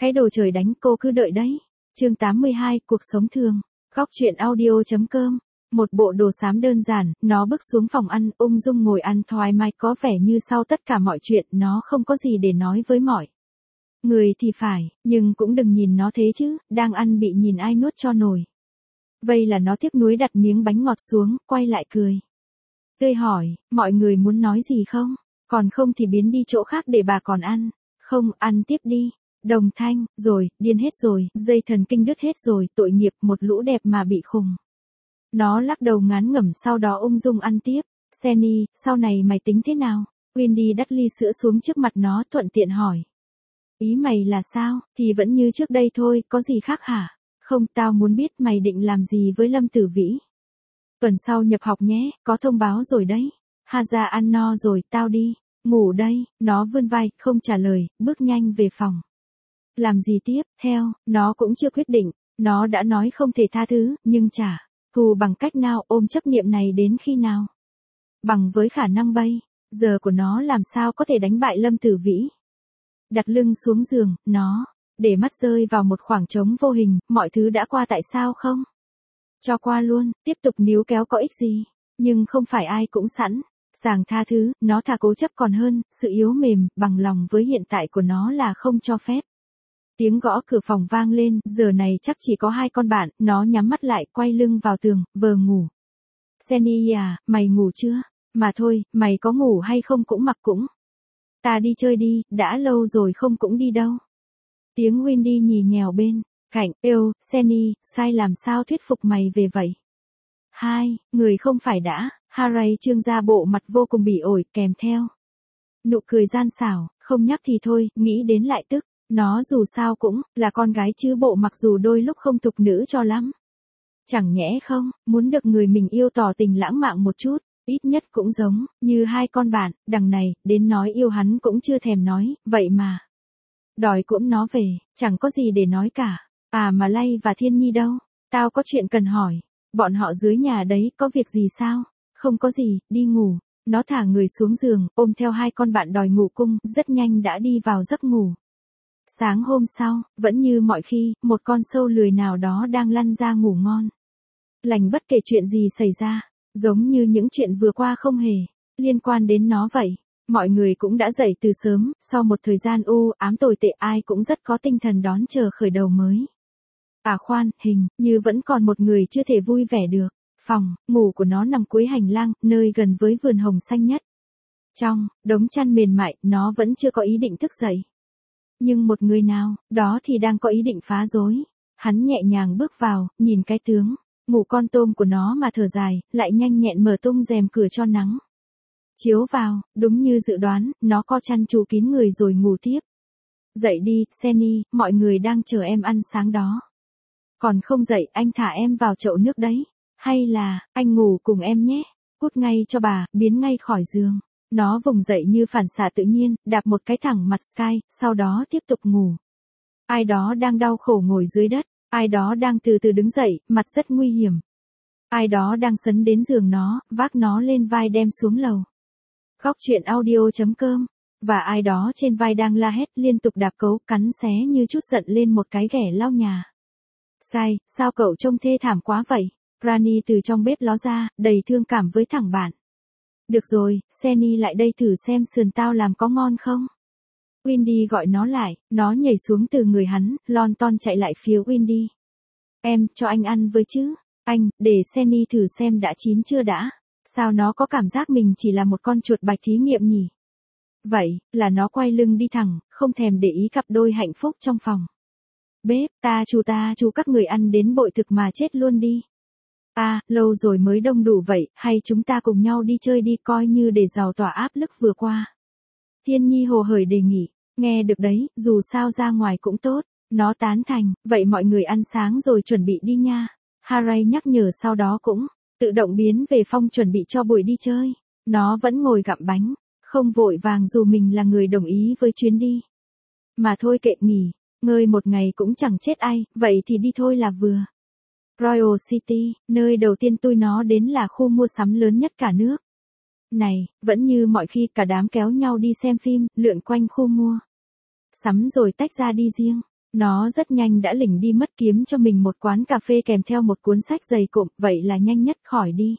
Cái đồ trời đánh, cô cứ đợi đấy. Chương 82, cuộc sống thường. Góc truyện audio.com. Một bộ đồ xám đơn giản, nó bước xuống phòng ăn, ung dung ngồi ăn thoải mái, có vẻ như sau tất cả mọi chuyện, nó không có gì để nói với mọi người thì phải, nhưng cũng đừng nhìn nó thế chứ, đang ăn bị nhìn ai nuốt cho nổi. Vậy là nó tiếc nuối đặt miếng bánh ngọt xuống, quay lại cười tươi hỏi, mọi người muốn nói gì không? Còn không thì biến đi chỗ khác để bà còn ăn. Không, ăn tiếp đi. Đồng thanh, rồi, điên hết rồi, dây thần kinh đứt hết rồi, tội nghiệp, một lũ đẹp mà bị khùng. Nó lắc đầu ngán ngẩm, sau đó ung dung ăn tiếp. Sunny, sau này mày tính thế nào? Wendy đắt ly sữa xuống trước mặt nó, thuận tiện hỏi. Ý mày là sao? Thì vẫn như trước đây thôi, có gì khác hả? Không, tao muốn biết mày định làm gì với Lâm Tử Vĩ. Tuần sau nhập học nhé, có thông báo rồi đấy. Haza ăn no rồi, tao đi. Ngủ đây, nó vươn vai, không trả lời, bước nhanh về phòng. Làm gì tiếp, theo, nó cũng chưa quyết định, nó đã nói không thể tha thứ, nhưng trả thù bằng cách nào, ôm chấp niệm này đến khi nào? Bằng với khả năng bây giờ của nó làm sao có thể đánh bại Lâm Tử Vĩ. Đặt lưng xuống giường, nó để mắt rơi vào một khoảng trống vô hình, mọi thứ đã qua tại sao không? Cho qua luôn, tiếp tục níu kéo có ích gì, nhưng không phải ai cũng sẵn sàng tha thứ, nó thà cố chấp còn hơn, sự yếu mềm, bằng lòng với hiện tại của nó là không cho phép. Tiếng gõ cửa phòng vang lên, giờ này chắc chỉ có hai con bạn, nó nhắm mắt lại, quay lưng vào tường, vờ ngủ. Sunny à, mày ngủ chưa? Mà thôi, mày có ngủ hay không cũng mặc cũng. Ta đi chơi đi, đã lâu rồi không cũng đi đâu. Tiếng Wendy nhì nhèo bên cạnh, Sunny, sai làm sao thuyết phục mày về vậy? Hai, người không phải đã, Harry trương ra bộ mặt vô cùng bỉ ổi, kèm theo nụ cười gian xảo, không nhắc thì thôi, nghĩ đến lại tức. Nó dù sao cũng là con gái chứ bộ mặc dù đôi lúc không tục nữ cho lắm. Chẳng nhẽ không, muốn được người mình yêu tỏ tình lãng mạn một chút, ít nhất cũng giống như hai con bạn, đằng này, đến nói yêu hắn cũng chưa thèm nói, vậy mà. Đòi cũm nó về, chẳng có gì để nói cả. À mà Lay và Thiên Nhi đâu? Tao có chuyện cần hỏi. Bọn họ dưới nhà đấy, có việc gì sao? Không có gì, đi ngủ. Nó thả người xuống giường, ôm theo hai con bạn đòi ngủ cung, rất nhanh đã đi vào giấc ngủ. Sáng hôm sau, vẫn như mọi khi, một con sâu lười nào đó đang lăn ra ngủ ngon lành bất kể chuyện gì xảy ra, giống như những chuyện vừa qua không hề liên quan đến nó vậy. Mọi người cũng đã dậy từ sớm, sau một thời gian u ám tồi tệ ai cũng rất có tinh thần đón chờ khởi đầu mới. À khoan, hình như vẫn còn một người chưa thể vui vẻ được. Phòng ngủ của nó nằm cuối hành lang, nơi gần với vườn hồng xanh nhất. Trong đống chăn mềm mại, nó vẫn chưa có ý định thức dậy. Nhưng một người nào đó thì đang có ý định phá rối. Hắn nhẹ nhàng bước vào, nhìn cái tướng ngủ con tôm của nó mà thở dài, lại nhanh nhẹn mở tung rèm cửa cho nắng chiếu vào. Đúng như dự đoán, nó co chăn chù kín người rồi ngủ tiếp. Dậy đi, Sunny, mọi người đang chờ em ăn sáng đó. Còn không dậy, anh thả em vào chậu nước đấy. Hay là, anh ngủ cùng em nhé. Cút ngay cho bà, biến ngay khỏi giường. Nó vùng dậy như phản xạ tự nhiên, đạp một cái thẳng mặt Sky, sau đó tiếp tục ngủ. Ai đó đang đau khổ ngồi dưới đất, ai đó đang từ từ đứng dậy, mặt rất nguy hiểm. Ai đó đang sấn đến giường nó, vác nó lên vai đem xuống lầu. Góc truyện audio.com. Và ai đó trên vai đang la hét liên tục đạp cấu, cắn xé như chút giận lên một cái ghẻ lau nhà. Sai, sao cậu trông thê thảm quá vậy? Rani từ trong bếp ló ra, đầy thương cảm với thằng bạn. Được rồi, Sunny lại đây thử xem sườn tao làm có ngon không? Wendy gọi nó lại, nó nhảy xuống từ người hắn, lon ton chạy lại phía Wendy. Em, cho anh ăn với chứ? Anh, để Sunny thử xem đã chín chưa đã. Sao nó có cảm giác mình chỉ là một con chuột bạch thí nghiệm nhỉ? Vậy, là nó quay lưng đi thẳng, không thèm để ý cặp đôi hạnh phúc trong phòng. Bếp, ta chú các người ăn đến bội thực mà chết luôn đi. À, lâu rồi mới đông đủ vậy, hay chúng ta cùng nhau đi chơi đi coi như để giải tỏa áp lực vừa qua. Thiên Nhi hồ hởi đề nghị, nghe được đấy, dù sao ra ngoài cũng tốt, nó tán thành, vậy mọi người ăn sáng rồi chuẩn bị đi nha. Harry nhắc nhở sau đó cũng tự động biến về phòng chuẩn bị cho buổi đi chơi. Nó vẫn ngồi gặm bánh, không vội vàng dù mình là người đồng ý với chuyến đi. Mà thôi kệ nghỉ, ngơi một ngày cũng chẳng chết ai, vậy thì đi thôi là vừa. Royal City, nơi đầu tiên tôi nó đến là khu mua sắm lớn nhất cả nước. Này, vẫn như mọi khi cả đám kéo nhau đi xem phim, lượn quanh khu mua sắm rồi tách ra đi riêng. Nó rất nhanh đã lỉnh đi mất kiếm cho mình một quán cà phê kèm theo một cuốn sách dày cộm, vậy là nhanh nhất khỏi đi.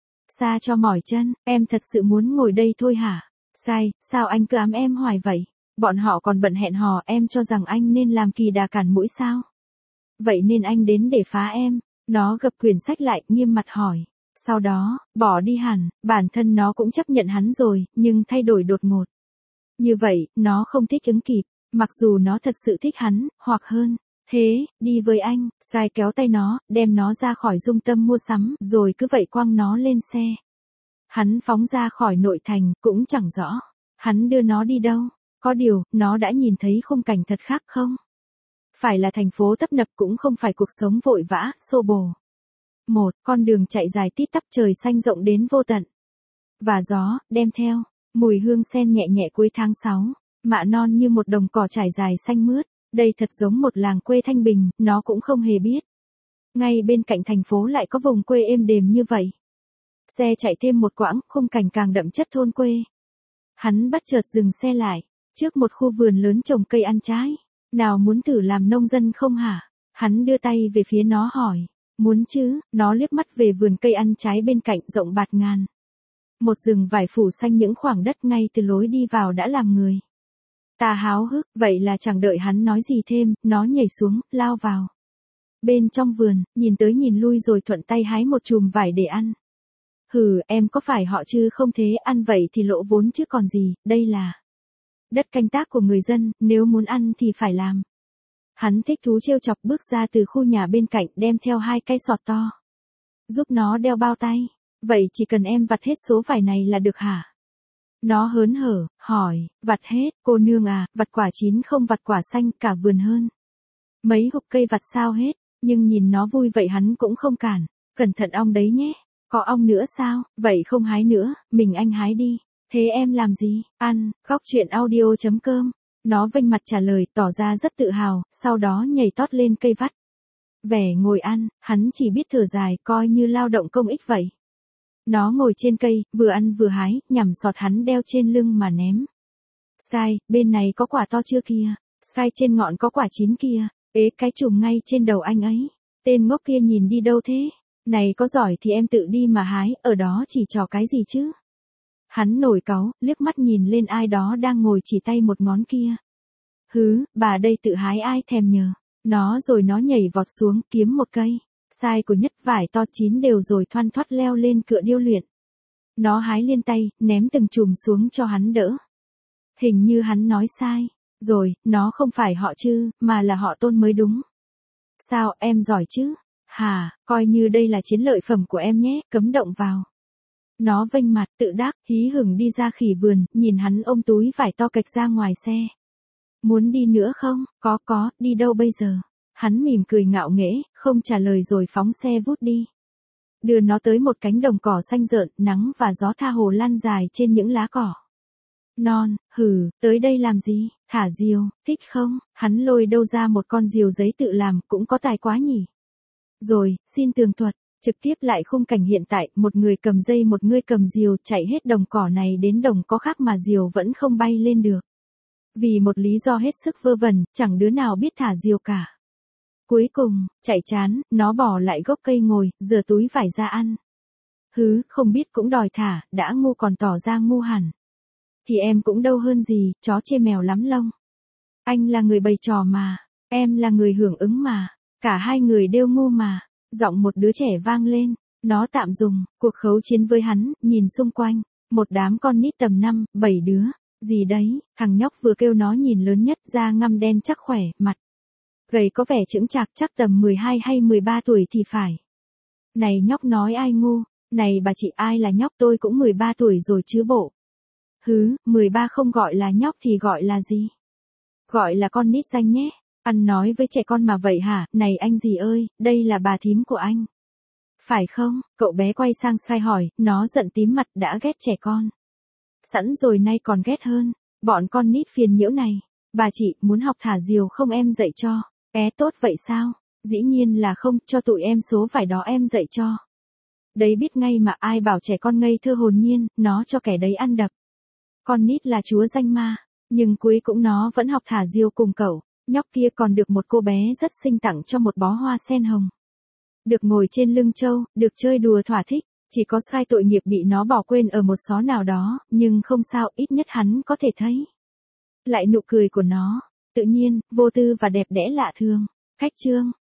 Sa cho mỏi chân, em thật sự muốn ngồi đây thôi hả? Sai, sao anh cứ ám em hoài vậy? Bọn họ còn bận hẹn hò, em cho rằng anh nên làm kỳ đà cản mũi sao? Vậy nên anh đến để phá em. Nó gập quyển sách lại, nghiêm mặt hỏi. Sau đó, bỏ đi hẳn, bản thân nó cũng chấp nhận hắn rồi, nhưng thay đổi đột ngột. Như vậy, nó không thích ứng kịp, mặc dù nó thật sự thích hắn, hoặc hơn. Thế, đi với anh, Sai kéo tay nó, đem nó ra khỏi trung tâm mua sắm, rồi cứ vậy quăng nó lên xe. Hắn phóng ra khỏi nội thành, cũng chẳng rõ. Hắn đưa nó đi đâu, có điều, nó đã nhìn thấy khung cảnh thật khác không? Phải là thành phố tấp nập cũng không phải cuộc sống vội vã, xô bồ. Một, con đường chạy dài tít tắp trời xanh rộng đến vô tận. Và gió, đem theo, mùi hương sen nhẹ nhẹ cuối tháng 6, mạ non như một đồng cỏ trải dài xanh mướt. Đây thật giống một làng quê thanh bình, nó cũng không hề biết. Ngay bên cạnh thành phố lại có vùng quê êm đềm như vậy. Xe chạy thêm một quãng, khung cảnh càng đậm chất thôn quê. Hắn bất chợt dừng xe lại, trước một khu vườn lớn trồng cây ăn trái. Nào muốn thử làm nông dân không hả? Hắn đưa tay về phía nó hỏi. Muốn chứ, nó liếc mắt về vườn cây ăn trái bên cạnh rộng bạt ngàn. Một rừng vải phủ xanh những khoảng đất ngay từ lối đi vào đã làm người ta háo hức, vậy là chẳng đợi hắn nói gì thêm, nó nhảy xuống, lao vào. Bên trong vườn, nhìn tới nhìn lui rồi thuận tay hái một chùm vải để ăn. Hừ, em có phải họ chứ không thế, ăn vậy thì lỗ vốn chứ còn gì, đây là đất canh tác của người dân, nếu muốn ăn thì phải làm. Hắn thích thú trêu chọc bước ra từ khu nhà bên cạnh đem theo 2 cái sọt to. Giúp nó đeo bao tay, vậy chỉ cần em vặt hết số vải này là được hả? Nó hớn hở, hỏi, vặt hết, cô nương à, vặt quả chín không vặt quả xanh, cả vườn hơn. Mấy hộp cây vặt sao hết, nhưng nhìn nó vui vậy hắn cũng không cản, cẩn thận ong đấy nhé, có ong nữa sao, vậy không hái nữa, mình anh hái đi, thế em làm gì, ăn, Góc Chuyện Audio.com, nó vênh mặt trả lời tỏ ra rất tự hào, sau đó nhảy tót lên cây vắt. Vẻ ngồi ăn, hắn chỉ biết thở dài coi như lao động công ích vậy. Nó ngồi trên cây, vừa ăn vừa hái, nhằm sọt hắn đeo trên lưng mà ném. Sai, bên này có quả to chưa kìa, Sai trên ngọn có quả chín kìa, ế cái chùm ngay trên đầu anh ấy. Tên ngốc kia nhìn đi đâu thế? Này có giỏi thì em tự đi mà hái, ở đó chỉ trò cái gì chứ? Hắn nổi cáu, liếc mắt nhìn lên ai đó đang ngồi chỉ tay một ngón kia. Hứ, bà đây tự hái ai thèm nhờ. Nó rồi nó nhảy vọt xuống, kiếm một cây. Sai của nhất vải to chín đều rồi thoăn thoắt leo lên cựa điêu luyện. Nó hái liên tay, ném từng chùm xuống cho hắn đỡ. Hình như hắn nói sai. Rồi, nó không phải họ Trư, mà là họ Tôn mới đúng. Sao, em giỏi chứ? Hà, coi như đây là chiến lợi phẩm của em nhé, cấm động vào. Nó vênh mặt, tự đắc, hí hửng đi ra khỉ vườn, nhìn hắn ôm túi vải to kệch ra ngoài xe. Muốn đi nữa không? Có, đi đâu bây giờ? Hắn mỉm cười ngạo nghễ, không trả lời rồi phóng xe vút đi. Đưa nó tới một cánh đồng cỏ xanh rợn, nắng và gió tha hồ lan dài trên những lá cỏ non. Hừ, tới đây làm gì? Thả diều, thích không? Hắn lôi đâu ra một con diều giấy tự làm, cũng có tài quá nhỉ. Rồi, xin tường thuật, trực tiếp lại khung cảnh hiện tại, một người cầm dây một người cầm diều chạy hết đồng cỏ này đến đồng có khác mà diều vẫn không bay lên được. Vì một lý do hết sức vơ vẩn, chẳng đứa nào biết thả diều cả. Cuối cùng, chạy chán, nó bỏ lại gốc cây ngồi, rửa túi vải ra ăn. Hứ, không biết cũng đòi thả, đã ngu còn tỏ ra ngu hẳn. Thì em cũng đâu hơn gì, chó chê mèo lắm lông. Anh là người bày trò mà, em là người hưởng ứng mà, cả hai người đều ngu mà. Giọng một đứa trẻ vang lên, nó tạm dừng cuộc khấu chiến với hắn, nhìn xung quanh, một đám con nít tầm 5, 7 đứa. Gì đấy, thằng nhóc vừa kêu nó nhìn lớn nhất, da ngăm đen chắc khỏe, mặt gầy có vẻ chững chạc, chắc tầm 12 hay 13 tuổi thì phải. Này nhóc nói ai ngu, này bà chị ai là nhóc, tôi cũng 13 tuổi rồi chứ bộ. Hứ, 13 không gọi là nhóc thì gọi là gì? Gọi là con nít danh nhé. Ăn nói với trẻ con mà vậy hả? Này anh gì ơi, đây là bà thím của anh. Phải không? Cậu bé quay sang Sky hỏi, nó giận tím mặt, đã ghét trẻ con. Sẵn rồi nay còn ghét hơn, bọn con nít phiền nhiễu này. Bà chị, muốn học thả diều không em dạy cho? Tốt vậy sao? Dĩ nhiên là không, cho tụi em số vải đó em dạy cho. Đấy biết ngay mà, ai bảo trẻ con ngây thơ hồn nhiên, nó cho kẻ đấy ăn đập. Con nít là chúa danh ma, nhưng cuối cũng nó vẫn học thả diều cùng cậu. Nhóc kia còn được một cô bé rất xinh tặng cho một bó hoa sen hồng. Được ngồi trên lưng trâu, được chơi đùa thỏa thích, chỉ có sai tội nghiệp bị nó bỏ quên ở một xó nào đó, nhưng không sao, ít nhất hắn có thể thấy lại nụ cười của nó, tự nhiên, vô tư và đẹp đẽ lạ thường. Khách chương